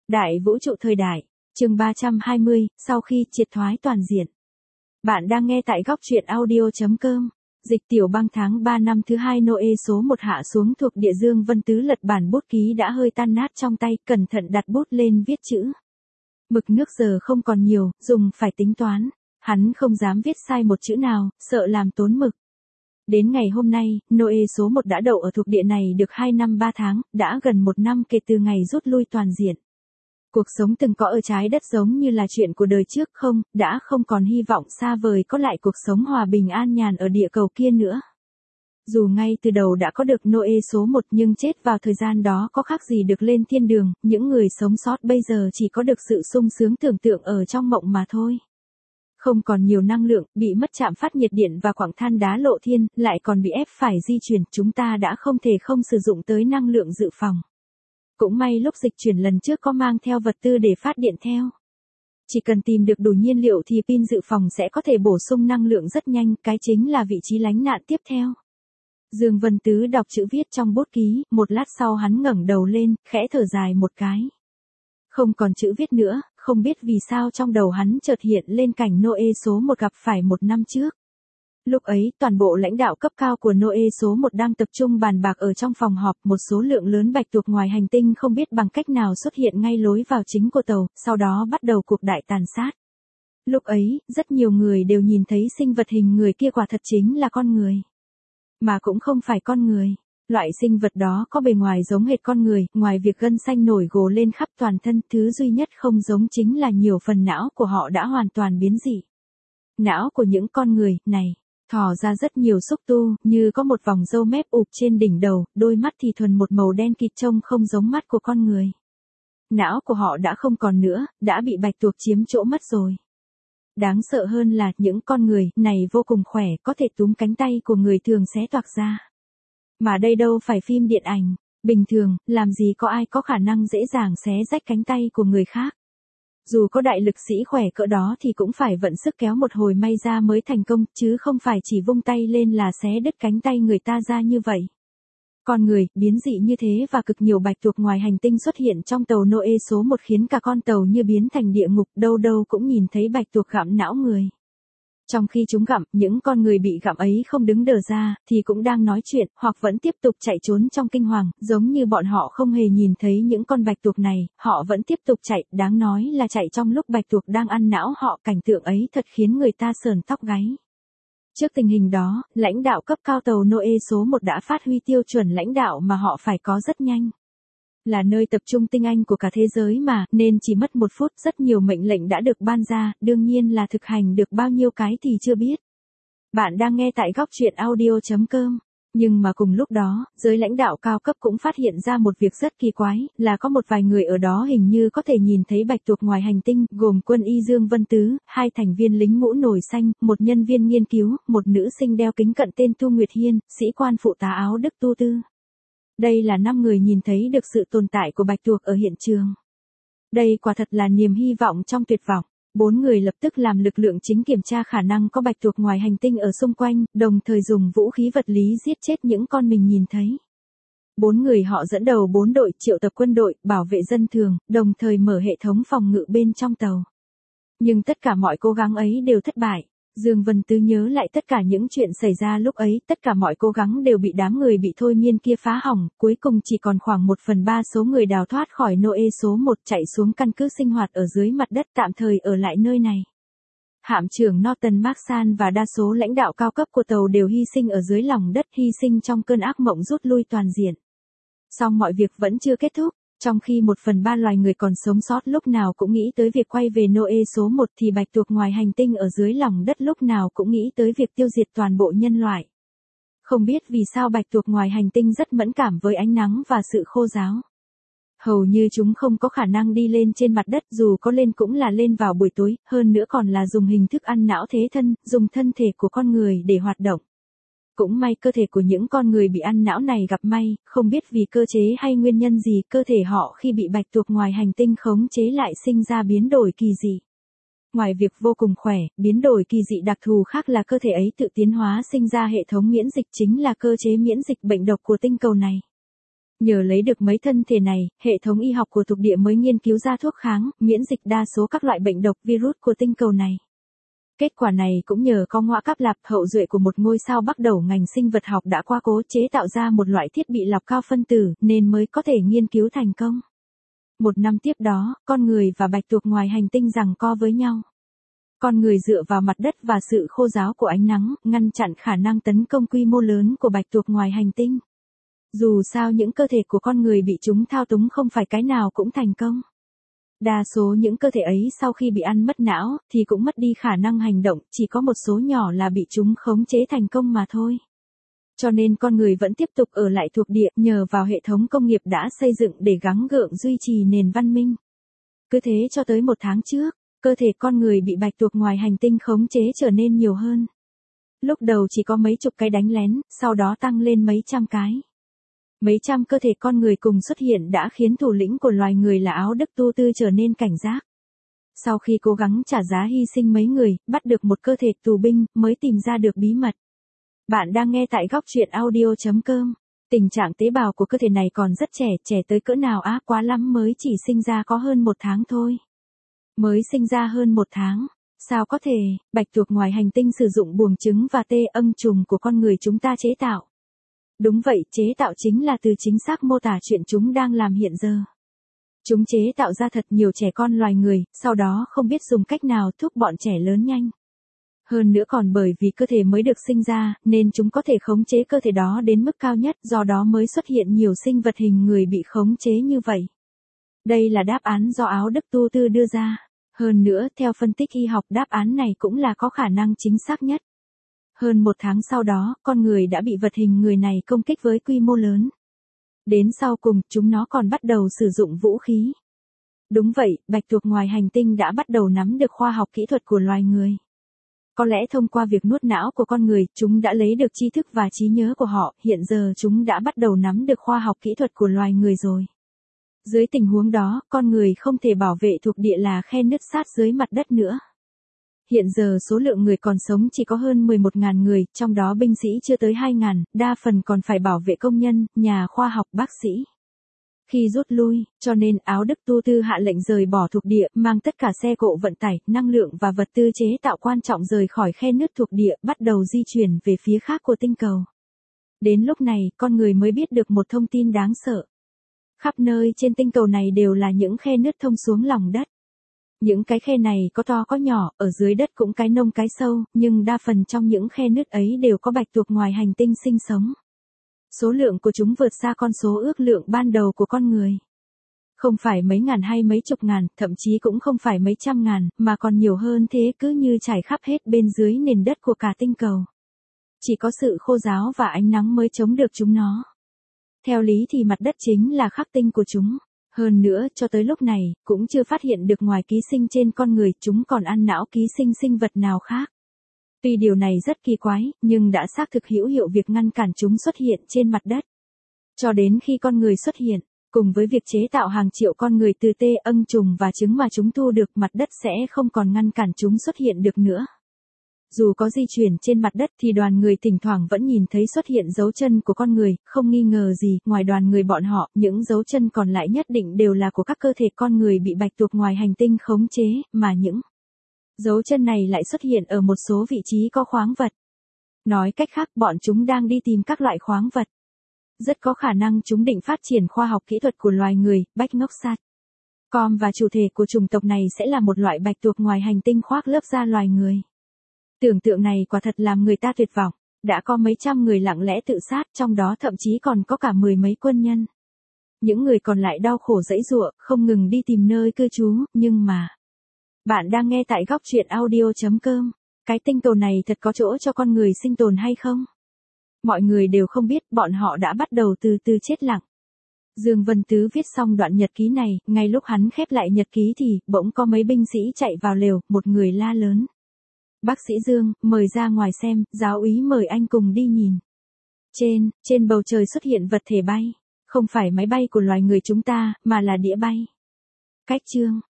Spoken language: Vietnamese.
Đại vũ trụ thời đại, chương 320, sau khi triệt thoái toàn diện. Bạn đang nghe tại góc truyện audio.com. Dịch Tiểu Băng tháng 3 năm thứ 2 Noe số 1 hạ xuống thuộc địa Dương Vân Tứ lật bản bút ký đã hơi tan nát trong tay, cẩn thận đặt bút lên viết chữ. Mực nước giờ không còn nhiều, dùng phải tính toán. Hắn không dám viết sai một chữ nào, sợ làm tốn mực. Đến ngày hôm nay, Noe số 1 đã đậu ở thuộc địa này được 2 năm 3 tháng, đã gần 1 năm kể từ ngày rút lui toàn diện. Cuộc sống từng có ở trái đất giống như là chuyện của đời trước không, đã không còn hy vọng xa vời có lại cuộc sống hòa bình an nhàn ở địa cầu kia nữa. Dù ngay từ đầu đã có được Noe số 1 nhưng chết vào thời gian đó có khác gì được lên thiên đường, những người sống sót bây giờ chỉ có được sự sung sướng tưởng tượng ở trong mộng mà thôi. Không còn nhiều năng lượng, bị mất trạm phát nhiệt điện và quặng than đá lộ thiên, lại còn bị ép phải di chuyển, chúng ta đã không thể không sử dụng tới năng lượng dự phòng. Cũng may lúc dịch chuyển lần trước có mang theo vật tư để phát điện theo. Chỉ cần tìm được đủ nhiên liệu thì pin dự phòng sẽ có thể bổ sung năng lượng rất nhanh, cái chính là vị trí lánh nạn tiếp theo. Dương Vân Tứ đọc chữ viết trong bút ký, một lát sau hắn ngẩng đầu lên, khẽ thở dài một cái. Không còn chữ viết nữa, không biết vì sao trong đầu hắn chợt hiện lên cảnh Noe số 1 gặp phải 1 năm trước. Lúc ấy, toàn bộ lãnh đạo cấp cao của Noe số 1 đang tập trung bàn bạc ở trong phòng họp, một số lượng lớn bạch tuộc ngoài hành tinh không biết bằng cách nào xuất hiện ngay lối vào chính của tàu, sau đó bắt đầu cuộc đại tàn sát. Lúc ấy, rất nhiều người đều nhìn thấy sinh vật hình người kia quả thật chính là con người. Mà cũng không phải con người. Loại sinh vật đó có bề ngoài giống hệt con người, ngoài việc gân xanh nổi gồ lên khắp toàn thân, thứ duy nhất không giống chính là nhiều phần não của họ đã hoàn toàn biến dị. Não của những con người này thò ra rất nhiều xúc tu, như có một vòng râu mép ụp trên đỉnh đầu, đôi mắt thì thuần một màu đen kịt trông không giống mắt của con người. Não của họ đã không còn nữa, đã bị bạch tuộc chiếm chỗ mất rồi. Đáng sợ hơn là những con người này vô cùng khỏe, có thể túm cánh tay của người thường xé toạc ra. Mà đây đâu phải phim điện ảnh, bình thường, làm gì có ai có khả năng dễ dàng xé rách cánh tay của người khác. Dù có đại lực sĩ khỏe cỡ đó thì cũng phải vận sức kéo một hồi may ra mới thành công, chứ không phải chỉ vung tay lên là xé đứt cánh tay người ta ra như vậy. Con người, biến dị như thế và cực nhiều bạch tuộc ngoài hành tinh xuất hiện trong tàu Noe số 1 khiến cả con tàu như biến thành địa ngục, đâu đâu cũng nhìn thấy bạch tuộc gặm não người. Trong khi chúng gặm, những con người bị gặm ấy không đứng đờ ra, thì cũng đang nói chuyện, hoặc vẫn tiếp tục chạy trốn trong kinh hoàng, giống như bọn họ không hề nhìn thấy những con bạch tuộc này, họ vẫn tiếp tục chạy, đáng nói là chạy trong lúc bạch tuộc đang ăn não họ, cảnh tượng ấy thật khiến người ta sởn tóc gáy. Trước tình hình đó, lãnh đạo cấp cao tàu Noe số 1 đã phát huy tiêu chuẩn lãnh đạo mà họ phải có rất nhanh. Là nơi tập trung tinh anh của cả thế giới mà, nên chỉ mất 1 phút rất nhiều mệnh lệnh đã được ban ra, đương nhiên là thực hành được bao nhiêu cái thì chưa biết. Bạn đang nghe tại góc truyện audio.com. Nhưng mà cùng lúc đó, giới lãnh đạo cao cấp cũng phát hiện ra một việc rất kỳ quái, là có một vài người ở đó hình như có thể nhìn thấy bạch tuộc ngoài hành tinh, gồm quân y Dương Vân Tứ, 2 thành viên lính mũ nổi xanh, một nhân viên nghiên cứu, một nữ sinh đeo kính cận tên Tu Nguyệt Hiên, sĩ quan phụ tá áo Đức Tu Tư. Đây là 5 người nhìn thấy được sự tồn tại của bạch tuộc ở hiện trường. Đây quả thật là niềm hy vọng trong tuyệt vọng. 4 người lập tức làm lực lượng chính kiểm tra khả năng có bạch tuộc ngoài hành tinh ở xung quanh, đồng thời dùng vũ khí vật lý giết chết những con mình nhìn thấy. 4 người họ dẫn đầu 4 đội triệu tập quân đội, bảo vệ dân thường, đồng thời mở hệ thống phòng ngự bên trong tàu. Nhưng tất cả mọi cố gắng ấy đều thất bại. Dương Vân Tứ nhớ lại tất cả những chuyện xảy ra lúc ấy, tất cả mọi cố gắng đều bị đám người bị thôi miên kia phá hỏng, cuối cùng chỉ còn khoảng 1/3 số người đào thoát khỏi Noe số 1 chạy xuống căn cứ sinh hoạt ở dưới mặt đất tạm thời ở lại nơi này. Hạm trưởng Norton Marsan và đa số lãnh đạo cao cấp của tàu đều hy sinh ở dưới lòng đất, hy sinh trong cơn ác mộng rút lui toàn diện. Song mọi việc vẫn chưa kết thúc. Trong khi 1/3 loài người còn sống sót lúc nào cũng nghĩ tới việc quay về Noe số 1 thì bạch tuộc ngoài hành tinh ở dưới lòng đất lúc nào cũng nghĩ tới việc tiêu diệt toàn bộ nhân loại. Không biết vì sao bạch tuộc ngoài hành tinh rất mẫn cảm với ánh nắng và sự khô ráo. Hầu như chúng không có khả năng đi lên trên mặt đất, dù có lên cũng là lên vào buổi tối, hơn nữa còn là dùng hình thức ăn não thế thân, dùng thân thể của con người để hoạt động. Cũng may cơ thể của những con người bị ăn não này gặp may, không biết vì cơ chế hay nguyên nhân gì, cơ thể họ khi bị bạch tuộc ngoài hành tinh khống chế lại sinh ra biến đổi kỳ dị. Ngoài việc vô cùng khỏe, biến đổi kỳ dị đặc thù khác là cơ thể ấy tự tiến hóa sinh ra hệ thống miễn dịch, chính là cơ chế miễn dịch bệnh độc của tinh cầu này. Nhờ lấy được mấy thân thể này, hệ thống y học của thuộc địa mới nghiên cứu ra thuốc kháng, miễn dịch đa số các loại bệnh độc virus của tinh cầu này. Kết quả này cũng nhờ có Ngõa Cáp Lạp, hậu duệ của một ngôi sao bắt đầu ngành sinh vật học đã qua cố chế tạo ra một loại thiết bị lọc cao phân tử, nên mới có thể nghiên cứu thành công. Một năm tiếp đó, con người và bạch tuộc ngoài hành tinh giằng co với nhau. Con người dựa vào mặt đất và sự khô ráo của ánh nắng, ngăn chặn khả năng tấn công quy mô lớn của bạch tuộc ngoài hành tinh. Dù sao những cơ thể của con người bị chúng thao túng không phải cái nào cũng thành công. Đa số những cơ thể ấy sau khi bị ăn mất não, thì cũng mất đi khả năng hành động, chỉ có một số nhỏ là bị chúng khống chế thành công mà thôi. Cho nên con người vẫn tiếp tục ở lại thuộc địa, nhờ vào hệ thống công nghiệp đã xây dựng để gắng gượng duy trì nền văn minh. Cứ thế cho tới một tháng trước, cơ thể con người bị bạch tuộc ngoài hành tinh khống chế trở nên nhiều hơn. Lúc đầu chỉ có mấy chục cái đánh lén, sau đó tăng lên mấy trăm cái. Mấy trăm cơ thể con người cùng xuất hiện đã khiến thủ lĩnh của loài người là Áo Đức Tu Tư trở nên cảnh giác. Sau khi cố gắng trả giá hy sinh mấy người, bắt được một cơ thể tù binh, mới tìm ra được bí mật. Bạn đang nghe tại góc truyện audio.com. Tình trạng tế bào của cơ thể này còn rất trẻ, trẻ tới cỡ nào á, quá lắm mới chỉ sinh ra có hơn 1 tháng thôi. Mới sinh ra hơn 1 tháng. Sao có thể, bạch tuộc ngoài hành tinh sử dụng buồng trứng và tê âm trùng của con người chúng ta chế tạo. Đúng vậy, chế tạo chính là từ chính xác mô tả chuyện chúng đang làm hiện giờ. Chúng chế tạo ra thật nhiều trẻ con loài người, sau đó không biết dùng cách nào thúc bọn trẻ lớn nhanh. Hơn nữa còn bởi vì cơ thể mới được sinh ra, nên chúng có thể khống chế cơ thể đó đến mức cao nhất, do đó mới xuất hiện nhiều sinh vật hình người bị khống chế như vậy. Đây là đáp án do Áo Đức Tu Tư đưa ra. Hơn nữa, theo phân tích y học, đáp án này cũng là có khả năng chính xác nhất. Hơn 1 tháng sau đó, con người đã bị vật hình người này công kích với quy mô lớn. Đến sau cùng, chúng nó còn bắt đầu sử dụng vũ khí. Đúng vậy, bạch tuộc ngoài hành tinh đã bắt đầu nắm được khoa học kỹ thuật của loài người. Có lẽ thông qua việc nuốt não của con người, chúng đã lấy được tri thức và trí nhớ của họ, hiện giờ chúng đã bắt đầu nắm được khoa học kỹ thuật của loài người rồi. Dưới tình huống đó, con người không thể bảo vệ thuộc địa là khe nứt sát dưới mặt đất nữa. Hiện giờ số lượng người còn sống chỉ có hơn 11.000 người, trong đó binh sĩ chưa tới 2.000, đa phần còn phải bảo vệ công nhân, nhà khoa học, bác sĩ. Khi rút lui, cho nên Áo Đức Tu Tư hạ lệnh rời bỏ thuộc địa, mang tất cả xe cộ vận tải, năng lượng và vật tư chế tạo quan trọng rời khỏi khe nứt thuộc địa, bắt đầu di chuyển về phía khác của tinh cầu. Đến lúc này, con người mới biết được một thông tin đáng sợ. Khắp nơi trên tinh cầu này đều là những khe nứt thông xuống lòng đất. Những cái khe này có to có nhỏ, ở dưới đất cũng cái nông cái sâu, nhưng đa phần trong những khe nứt ấy đều có bạch tuộc ngoài hành tinh sinh sống. Số lượng của chúng vượt xa con số ước lượng ban đầu của con người. Không phải mấy ngàn hay mấy chục ngàn, thậm chí cũng không phải mấy trăm ngàn, mà còn nhiều hơn thế, cứ như trải khắp hết bên dưới nền đất của cả tinh cầu. Chỉ có sự khô ráo và ánh nắng mới chống được chúng nó. Theo lý thì mặt đất chính là khắc tinh của chúng. Hơn nữa, cho tới lúc này, cũng chưa phát hiện được ngoài ký sinh trên con người, chúng còn ăn não ký sinh sinh vật nào khác. Tuy điều này rất kỳ quái, nhưng đã xác thực hữu hiệu việc ngăn cản chúng xuất hiện trên mặt đất. Cho đến khi con người xuất hiện, cùng với việc chế tạo hàng triệu con người từ tê âm trùng và trứng mà chúng thu được, mặt đất sẽ không còn ngăn cản chúng xuất hiện được nữa. Dù có di chuyển trên mặt đất thì đoàn người thỉnh thoảng vẫn nhìn thấy xuất hiện dấu chân của con người, không nghi ngờ gì, ngoài đoàn người bọn họ, những dấu chân còn lại nhất định đều là của các cơ thể con người bị bạch tuộc ngoài hành tinh khống chế, mà những dấu chân này lại xuất hiện ở một số vị trí có khoáng vật. Nói cách khác, bọn chúng đang đi tìm các loại khoáng vật. Rất có khả năng chúng định phát triển khoa học kỹ thuật của loài người, Bách Ngốc Sat. Com và chủ thể của chủng tộc này sẽ là một loại bạch tuộc ngoài hành tinh khoác lớp da loài người. Tưởng tượng này quả thật làm người ta tuyệt vọng, đã có mấy trăm người lặng lẽ tự sát, trong đó thậm chí còn có cả 10 mấy quân nhân. Những người còn lại đau khổ giãy giụa, không ngừng đi tìm nơi cư trú, nhưng mà... Bạn đang nghe tại góc truyện audio.com. Cái tinh cầu này thật có chỗ cho con người sinh tồn hay không? Mọi người đều không biết, bọn họ đã bắt đầu từ từ chết lặng. Dương Vân Tứ viết xong đoạn nhật ký này, ngay lúc hắn khép lại nhật ký thì, bỗng có mấy binh sĩ chạy vào lều, một người la lớn. Bác sĩ Dương, mời ra ngoài xem, giáo úy mời anh cùng đi nhìn. Trên bầu trời xuất hiện vật thể bay. Không phải máy bay của loài người chúng ta, mà là đĩa bay. Cách chương.